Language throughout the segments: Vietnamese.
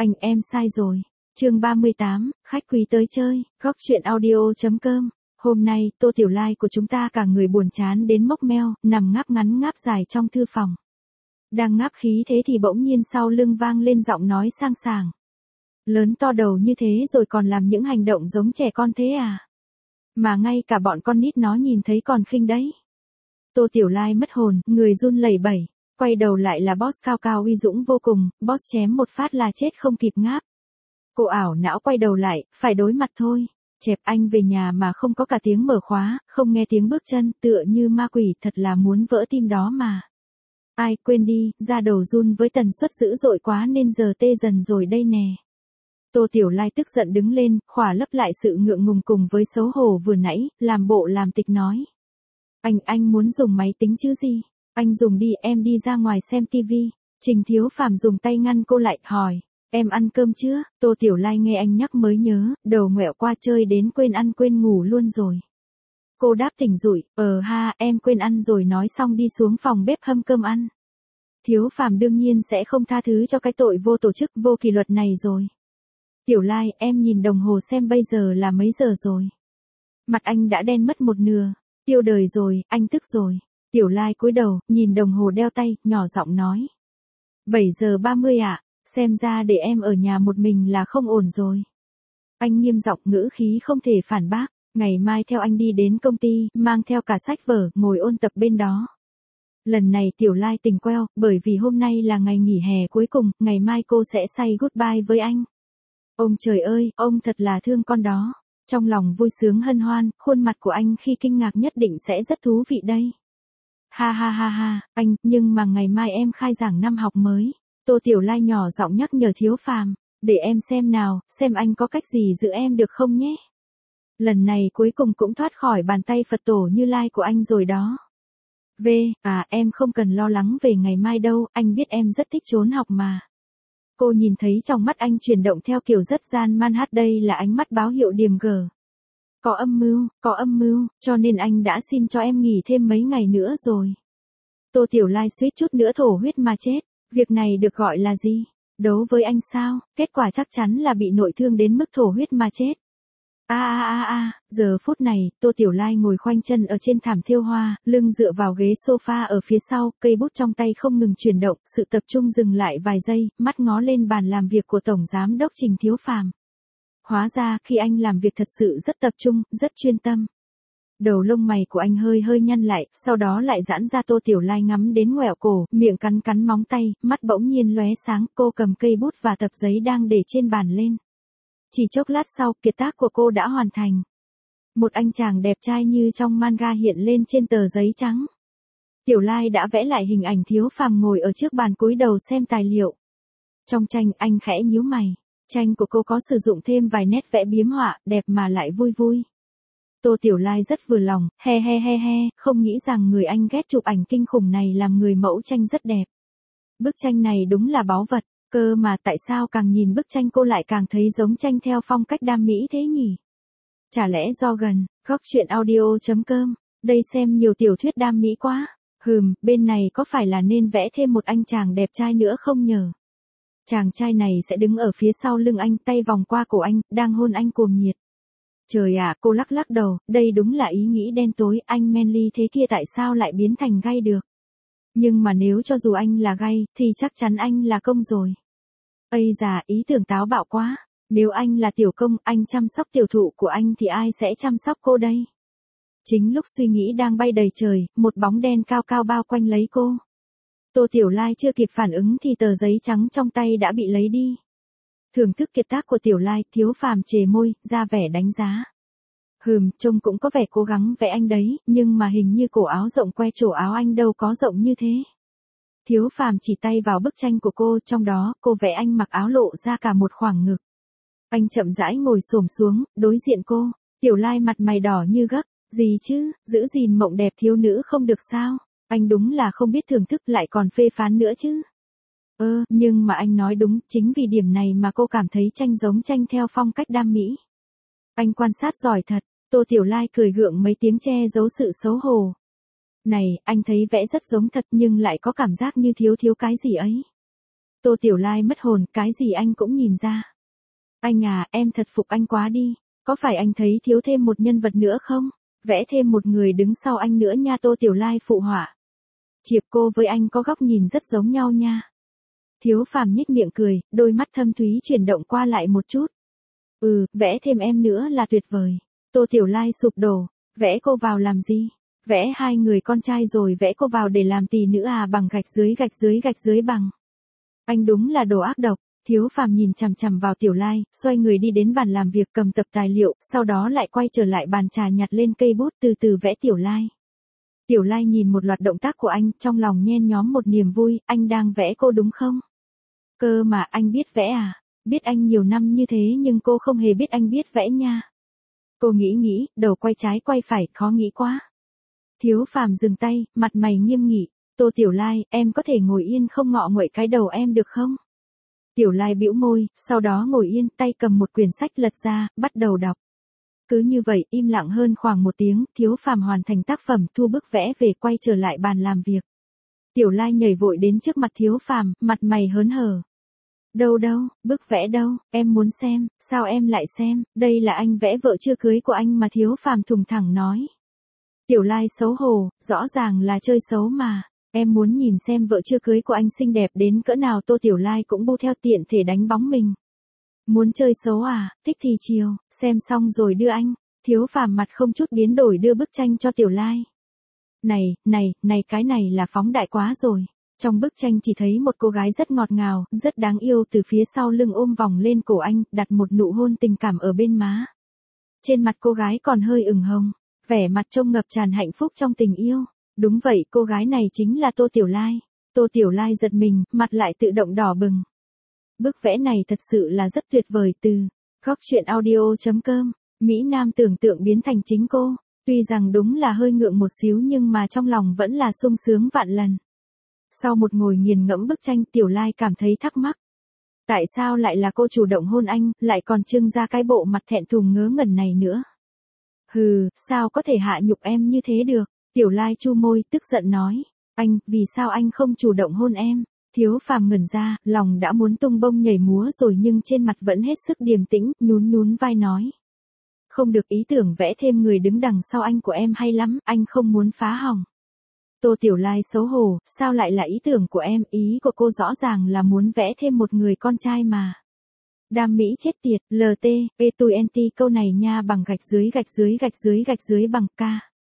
Anh em sai rồi. Chương 38, khách quý tới chơi, góc truyện audio.com. Hôm nay, Tô Tiểu Lai của chúng ta cả người buồn chán đến mốc meo, nằm ngáp ngắn ngáp dài trong thư phòng. Đang ngáp khí thế thì bỗng nhiên sau lưng vang lên giọng nói sang sảng. Lớn to đầu như thế rồi còn làm những hành động giống trẻ con thế à? Mà ngay cả bọn con nít nó nhìn thấy còn khinh đấy. Tô Tiểu Lai mất hồn, người run lẩy bẩy. Quay đầu lại là boss cao cao uy dũng vô cùng, boss chém một phát là chết không kịp ngáp. Cô ảo não quay đầu lại, phải đối mặt thôi. Chẹp anh về nhà mà không có cả tiếng mở khóa, không nghe tiếng bước chân, tựa như ma quỷ, thật là muốn vỡ tim đó mà. Ai quên đi, da đầu run với tần suất dữ dội quá nên giờ tê dần rồi đây nè. Tô Tiểu Lai tức giận đứng lên, khỏa lấp lại sự ngượng ngùng cùng với xấu hổ vừa nãy, làm bộ làm tịch nói. Anh muốn dùng máy tính chứ gì? Anh dùng đi, em đi ra ngoài xem tivi. Trình Thiếu Phàm dùng tay ngăn cô lại, hỏi. Em ăn cơm chưa? Tô Tiểu Lai nghe anh nhắc mới nhớ, đầu ngoẹo qua chơi đến quên ăn quên ngủ luôn rồi. Cô đáp tỉnh rụi, ha, em quên ăn rồi nói xong đi xuống phòng bếp hâm cơm ăn. Thiếu Phàm đương nhiên sẽ không tha thứ cho cái tội vô tổ chức vô kỷ luật này rồi. Tiểu Lai, em nhìn đồng hồ xem bây giờ là mấy giờ rồi. Mặt anh đã đen mất một nửa. Tiêu đời rồi, anh tức rồi. Tiểu Lai cúi đầu, nhìn đồng hồ đeo tay, nhỏ giọng nói. 7:30 ạ, xem ra để em ở nhà một mình là không ổn rồi. Anh nghiêm giọng ngữ khí không thể phản bác, ngày mai theo anh đi đến công ty, mang theo cả sách vở, ngồi ôn tập bên đó. Lần này Tiểu Lai tỉnh queo, bởi vì hôm nay là ngày nghỉ hè cuối cùng, ngày mai cô sẽ say goodbye với anh. Ông trời ơi, ông thật là thương con đó. Trong lòng vui sướng hân hoan, khuôn mặt của anh khi kinh ngạc nhất định sẽ rất thú vị đây. Ha ha ha ha, anh, nhưng mà ngày mai em khai giảng năm học mới. Tô Tiểu Lai nhỏ giọng nhắc nhở Thiếu Phàm, để em xem nào, xem anh có cách gì giữ em được không nhé. Lần này cuối cùng cũng thoát khỏi bàn tay Phật tổ Như Lai của anh rồi đó. Em không cần lo lắng về ngày mai đâu, anh biết em rất thích trốn học mà. Cô nhìn thấy trong mắt anh chuyển động theo kiểu rất gian man hát, đây là ánh mắt báo hiệu điềm gở. Có âm mưu, cho nên anh đã xin cho em nghỉ thêm mấy ngày nữa rồi. Tô Tiểu Lai suýt chút nữa thổ huyết mà chết, việc này được gọi là gì? Đấu với anh sao? Kết quả chắc chắn là bị nội thương đến mức thổ huyết mà chết. Giờ phút này, Tô Tiểu Lai ngồi khoanh chân ở trên thảm thêu hoa, lưng dựa vào ghế sofa ở phía sau, cây bút trong tay không ngừng chuyển động, sự tập trung dừng lại vài giây, mắt ngó lên bàn làm việc của Tổng Giám đốc Trình Thiếu Phàm. Hóa ra, khi anh làm việc thật sự rất tập trung, rất chuyên tâm. Đầu lông mày của anh hơi nhăn lại, sau đó lại giãn ra. Tô Tiểu Lai ngắm đến ngoẹo cổ, miệng cắn móng tay, mắt bỗng nhiên lóe sáng, cô cầm cây bút và tập giấy đang để trên bàn lên. Chỉ chốc lát sau, kiệt tác của cô đã hoàn thành. Một anh chàng đẹp trai như trong manga hiện lên trên tờ giấy trắng. Tiểu Lai đã vẽ lại hình ảnh Thiếu Phàm ngồi ở trước bàn cúi đầu xem tài liệu. Trong tranh, anh khẽ nhíu mày. Tranh của cô có sử dụng thêm vài nét vẽ biếm họa, đẹp mà lại vui. Tô Tiểu Lai rất vừa lòng, he, không nghĩ rằng người anh ghét chụp ảnh kinh khủng này làm người mẫu tranh rất đẹp. Bức tranh này đúng là báu vật, cơ mà tại sao càng nhìn bức tranh cô lại càng thấy giống tranh theo phong cách đam mỹ thế nhỉ? Chả lẽ do gần, góc truyện audio.com, đây xem nhiều tiểu thuyết đam mỹ quá. Bên này có phải là nên vẽ thêm một anh chàng đẹp trai nữa không nhờ? Chàng trai này sẽ đứng ở phía sau lưng anh, tay vòng qua cổ anh, đang hôn anh cuồng nhiệt. Trời ạ, cô lắc đầu, đây đúng là ý nghĩ đen tối, anh manly thế kia tại sao lại biến thành gay được? Nhưng mà nếu cho dù anh là gay, thì chắc chắn anh là công rồi. Ây già, ý tưởng táo bạo quá. Nếu anh là tiểu công, anh chăm sóc tiểu thụ của anh thì ai sẽ chăm sóc cô đây? Chính lúc suy nghĩ đang bay đầy trời, một bóng đen cao cao bao quanh lấy cô. Tô Tiểu Lai chưa kịp phản ứng thì tờ giấy trắng trong tay đã bị lấy đi. Thưởng thức kiệt tác của Tiểu Lai, Thiếu Phàm chề môi, ra vẻ đánh giá. Trông cũng có vẻ cố gắng vẽ anh đấy, nhưng mà hình như cổ áo rộng que chỗ áo anh đâu có rộng như thế. Thiếu Phàm chỉ tay vào bức tranh của cô, trong đó, cô vẽ anh mặc áo lộ ra cả một khoảng ngực. Anh chậm rãi ngồi xổm xuống, đối diện cô. Tiểu Lai mặt mày đỏ như gấc, gì chứ, giữ gìn mộng đẹp thiếu nữ không được sao? Anh đúng là không biết thưởng thức lại còn phê phán nữa chứ. Nhưng mà anh nói đúng, chính vì điểm này mà cô cảm thấy tranh giống tranh theo phong cách đam mỹ. Anh quan sát giỏi thật. Tô Tiểu Lai cười gượng mấy tiếng che giấu sự xấu hổ. Này, anh thấy vẽ rất giống thật nhưng lại có cảm giác như thiếu cái gì ấy. Tô Tiểu Lai mất hồn, cái gì anh cũng nhìn ra. Anh à, em thật phục anh quá đi. Có phải anh thấy thiếu thêm một nhân vật nữa không? Vẽ thêm một người đứng sau anh nữa nha. Tô Tiểu Lai phụ họa. Chiệp cô với anh có góc nhìn rất giống nhau nha. Thiếu Phàm nhếch miệng cười, đôi mắt thâm thúy chuyển động qua lại một chút. Vẽ thêm em nữa là tuyệt vời. Tô Tiểu Lai sụp đổ, vẽ cô vào làm gì? Vẽ hai người con trai rồi vẽ cô vào để làm tỳ nữ à? Bằng gạch dưới gạch dưới gạch dưới bằng. Anh đúng là đồ ác độc. Thiếu Phàm nhìn chằm chằm vào Tiểu Lai, xoay người đi đến bàn làm việc cầm tập tài liệu, sau đó lại quay trở lại bàn trà nhặt lên cây bút từ từ vẽ Tiểu Lai. Tiểu Lai nhìn một loạt động tác của anh, trong lòng nhen nhóm một niềm vui, anh đang vẽ cô đúng không? Cơ mà anh biết vẽ à? Biết anh nhiều năm như thế nhưng cô không hề biết anh biết vẽ nha. Cô nghĩ, đầu quay trái quay phải, khó nghĩ quá. Thiếu Phàm dừng tay, mặt mày nghiêm nghị. Tô Tiểu Lai, em có thể ngồi yên không ngọ nguậy cái đầu em được không? Tiểu Lai bĩu môi, sau đó ngồi yên, tay cầm một quyển sách lật ra, bắt đầu đọc. Cứ như vậy, im lặng hơn khoảng 1 tiếng, Thiếu Phàm hoàn thành tác phẩm, thu bức vẽ về quay trở lại bàn làm việc. Tiểu Lai nhảy vội đến trước mặt Thiếu Phàm, mặt mày hớn hở. Đâu, bức vẽ đâu, em muốn xem, sao em lại xem, đây là anh vẽ vợ chưa cưới của anh mà. Thiếu Phàm thùng thẳng nói. Tiểu Lai xấu hổ, rõ ràng là chơi xấu mà. Em muốn nhìn xem vợ chưa cưới của anh xinh đẹp đến cỡ nào. Tô Tiểu Lai cũng bu theo tiện thể đánh bóng mình. Muốn chơi xấu à, thích thì chiều, xem xong rồi đưa anh. Thiếu Phàm mặt không chút biến đổi đưa bức tranh cho Tiểu Lai. Này, cái này là phóng đại quá rồi. Trong bức tranh chỉ thấy một cô gái rất ngọt ngào, rất đáng yêu từ phía sau lưng ôm vòng lên cổ anh, đặt một nụ hôn tình cảm ở bên má. Trên mặt cô gái còn hơi ửng hồng, vẻ mặt trông ngập tràn hạnh phúc trong tình yêu. Đúng vậy, cô gái này chính là Tô Tiểu Lai. Tô Tiểu Lai giật mình, mặt lại tự động đỏ bừng. Bức vẽ này thật sự là rất tuyệt vời. Từ góc truyện audio.com, Mỹ Nam tưởng tượng biến thành chính cô. Tuy rằng đúng là hơi ngượng một xíu nhưng mà trong lòng vẫn là sung sướng vạn lần. Sau một ngồi nghiền ngẫm bức tranh, Tiểu Lai cảm thấy thắc mắc. Tại sao lại là cô chủ động hôn anh, lại còn trưng ra cái bộ mặt thẹn thùng ngớ ngẩn này nữa? Sao có thể hạ nhục em như thế được? Tiểu Lai chu môi, tức giận nói. Anh, vì sao anh không chủ động hôn em? Thiếu Phàm ngẩn ra, lòng đã muốn tung bông nhảy múa rồi nhưng trên mặt vẫn hết sức điềm tĩnh, nhún vai nói. Không được, ý tưởng vẽ thêm người đứng đằng sau anh của em hay lắm, anh không muốn phá hỏng. Tô Tiểu Lai xấu hổ, sao lại là ý tưởng của em? Ý của cô rõ ràng là muốn vẽ thêm một người con trai mà. Đam mỹ chết tiệt, LT, Etuenti câu này nha. Bằng gạch dưới gạch dưới gạch dưới gạch dưới bằng K.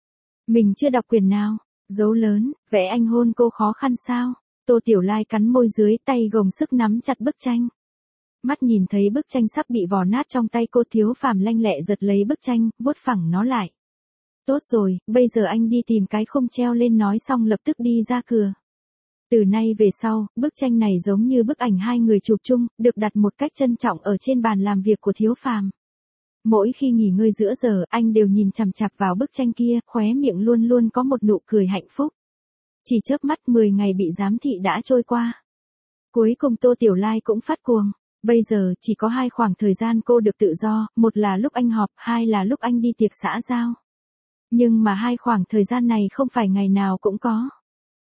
Mình chưa đọc quyển nào. Dấu lớn, vẽ anh hôn cô khó khăn sao? Tô Tiểu Lai cắn môi dưới, tay gồng sức nắm chặt bức tranh. Mắt nhìn thấy bức tranh sắp bị vò nát trong tay cô. Thiếu Phàm lanh lẹ giật lấy bức tranh, vuốt phẳng nó lại. Tốt rồi, bây giờ anh đi tìm cái khung treo lên, nói xong lập tức đi ra cửa. Từ nay về sau, bức tranh này giống như bức ảnh hai người chụp chung, được đặt một cách trân trọng ở trên bàn làm việc của Thiếu Phàm. Mỗi khi nghỉ ngơi giữa giờ, anh đều nhìn chằm chằm vào bức tranh kia, khóe miệng luôn luôn có một nụ cười hạnh phúc. Chỉ chớp mắt 10 ngày bị giám thị đã trôi qua. Cuối cùng Tô Tiểu Lai cũng phát cuồng. Bây giờ chỉ có 2 khoảng thời gian cô được tự do, một là lúc anh họp, 2 là lúc anh đi tiệc xã giao. Nhưng mà 2 khoảng thời gian này không phải ngày nào cũng có.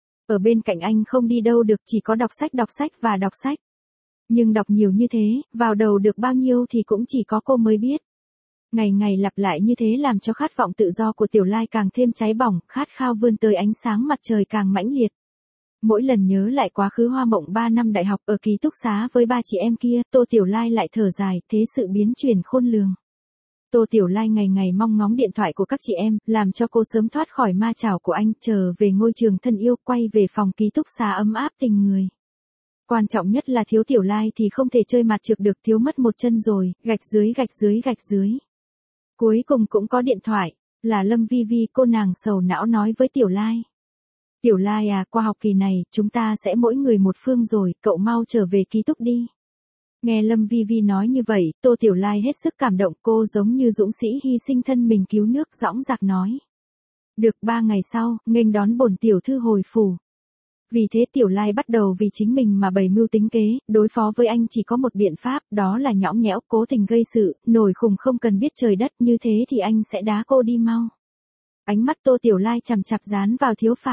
Ở bên cạnh anh không đi đâu được, chỉ có đọc sách và đọc sách. Nhưng đọc nhiều như thế, vào đầu được bao nhiêu thì cũng chỉ có cô mới biết. Ngày ngày lặp lại như thế làm cho khát vọng tự do của Tiểu Lai càng thêm cháy bỏng, khát khao vươn tới ánh sáng mặt trời càng mãnh liệt. Mỗi lần nhớ lại quá khứ hoa mộng 3 năm đại học ở ký túc xá với 3 chị em kia, Tô Tiểu Lai lại thở dài, thế sự biến chuyển khôn lường. Tô Tiểu Lai ngày ngày mong ngóng điện thoại của các chị em, làm cho cô sớm thoát khỏi ma chảo của anh, trở về ngôi trường thân yêu, quay về phòng ký túc xá ấm áp tình người. Quan trọng nhất là thiếu Tiểu Lai thì không thể chơi mặt trược được, thiếu mất một chân rồi, gạch dưới gạch dưới gạch dưới. Cuối cùng cũng có điện thoại, là Lâm Vi Vi, cô nàng sầu não nói với Tiểu Lai. Tiểu Lai à, qua học kỳ này, chúng ta sẽ mỗi người một phương rồi, cậu mau trở về ký túc đi. Nghe Lâm Vi Vi nói như vậy, Tô Tiểu Lai hết sức cảm động, cô giống như dũng sĩ hy sinh thân mình cứu nước, dõng dạc nói. Được 3 ngày sau, nghênh đón bổn tiểu thư hồi phủ. Vì thế Tiểu Lai bắt đầu vì chính mình mà bày mưu tính kế, đối phó với anh chỉ có một biện pháp, đó là nhõng nhẽo, cố tình gây sự, nổi khùng không cần biết trời đất, như thế thì anh sẽ đá cô đi mau. Ánh mắt Tô Tiểu Lai chằm chằm dán vào Thiếu Phàm.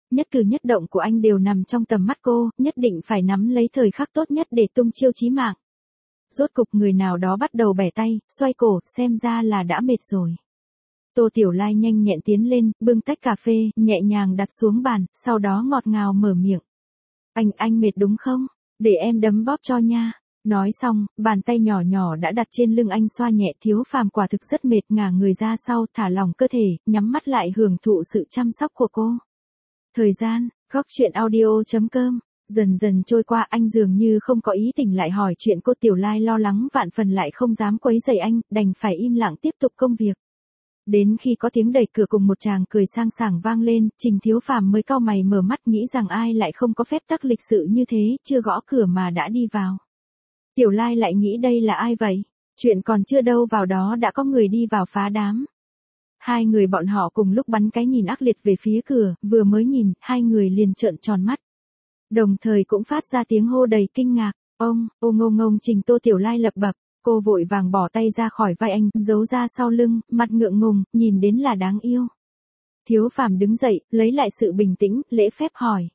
Nhất cử nhất động của anh đều nằm trong tầm mắt cô, nhất định phải nắm lấy thời khắc tốt nhất để tung chiêu chí mạng. Rốt cục người nào đó bắt đầu bẻ tay, xoay cổ, xem ra là đã mệt rồi. Tô Tiểu Lai nhanh nhẹn tiến lên, bưng tách cà phê, nhẹ nhàng đặt xuống bàn, sau đó ngọt ngào mở miệng. Anh mệt đúng không? Để em đấm bóp cho nha. Nói xong, bàn tay nhỏ nhỏ đã đặt trên lưng anh xoa nhẹ. Thiếu Phàm quả thực rất mệt, ngả người ra sau, thả lỏng cơ thể, nhắm mắt lại hưởng thụ sự chăm sóc của cô. Thời gian, góc chuyện audio.com. Dần dần trôi qua, anh dường như không có ý tỉnh lại hỏi chuyện cô. Tiểu Lai lo lắng vạn phần lại không dám quấy rầy anh, đành phải im lặng tiếp tục công việc. Đến khi có tiếng đẩy cửa cùng một tràng cười sang sảng vang lên, Trình Thiếu Phàm mới cau mày mở mắt, nghĩ rằng ai lại không có phép tắc lịch sự như thế, chưa gõ cửa mà đã đi vào. Tiểu Lai lại nghĩ đây là ai vậy? Chuyện còn chưa đâu vào đó đã có người đi vào phá đám. Hai người bọn họ cùng lúc bắn cái nhìn ác liệt về phía cửa, vừa mới nhìn, hai người liền trợn tròn mắt. Đồng thời cũng phát ra tiếng hô đầy kinh ngạc. Ô ngông Trình. Tô Tiểu Lai lập bập, cô vội vàng bỏ tay ra khỏi vai anh, giấu ra sau lưng, mặt ngượng ngùng, nhìn đến là đáng yêu. Thiếu Phàm đứng dậy, lấy lại sự bình tĩnh, lễ phép hỏi.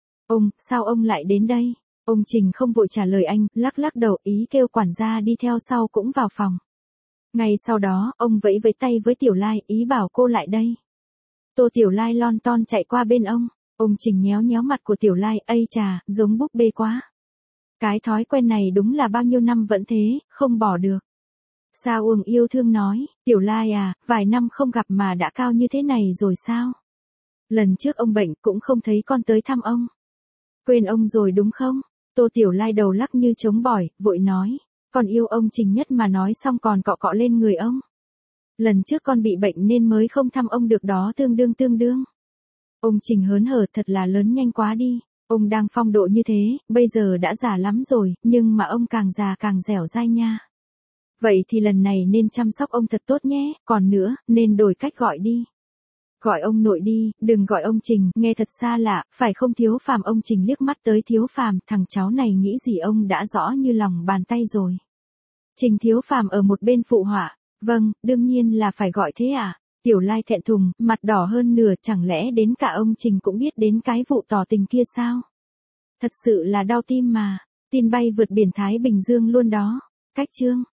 Sao ông lại đến đây? Ông Trình không vội trả lời anh, lắc lắc đầu, ý kêu quản gia đi theo sau cũng vào phòng. Ngay sau đó, ông vẫy với tay với Tiểu Lai, ý bảo cô lại đây. Tô Tiểu Lai lon ton chạy qua bên ông. Ông Trình nhéo nhéo mặt của Tiểu Lai, ây chà, giống búp bê quá. Cái thói quen này đúng là bao nhiêu năm vẫn thế, không bỏ được. Sa Uông yêu thương nói, Tiểu Lai à, vài năm không gặp mà đã cao như thế này rồi sao? Lần trước ông bệnh cũng không thấy con tới thăm ông. Quên ông rồi đúng không? Tô Tiểu Lai đầu lắc như trống bỏi, vội nói, con yêu ông Trình nhất mà, nói xong còn cọ cọ lên người ông. Lần trước con bị bệnh nên mới không thăm ông được đó, tương đương. Ông Trình hớn hở, thật là lớn nhanh quá đi. Ông đang phong độ như thế, bây giờ đã già lắm rồi, nhưng mà ông càng già càng dẻo dai nha. Vậy thì lần này nên chăm sóc ông thật tốt nhé, còn nữa, nên đổi cách gọi đi. Gọi ông nội đi, đừng gọi ông Trình, nghe thật xa lạ, phải không Thiếu Phàm? Ông Trình liếc mắt tới Thiếu Phàm, thằng cháu này nghĩ gì ông đã rõ như lòng bàn tay rồi. Trình Thiếu Phàm ở một bên phụ họa, vâng, đương nhiên là phải gọi thế à. Tiểu Lai thẹn thùng, mặt đỏ hơn nửa, chẳng lẽ đến cả ông Trình cũng biết đến cái vụ tỏ tình kia sao? Thật sự là đau tim mà, tin bay vượt biển Thái Bình Dương luôn đó. Cách chương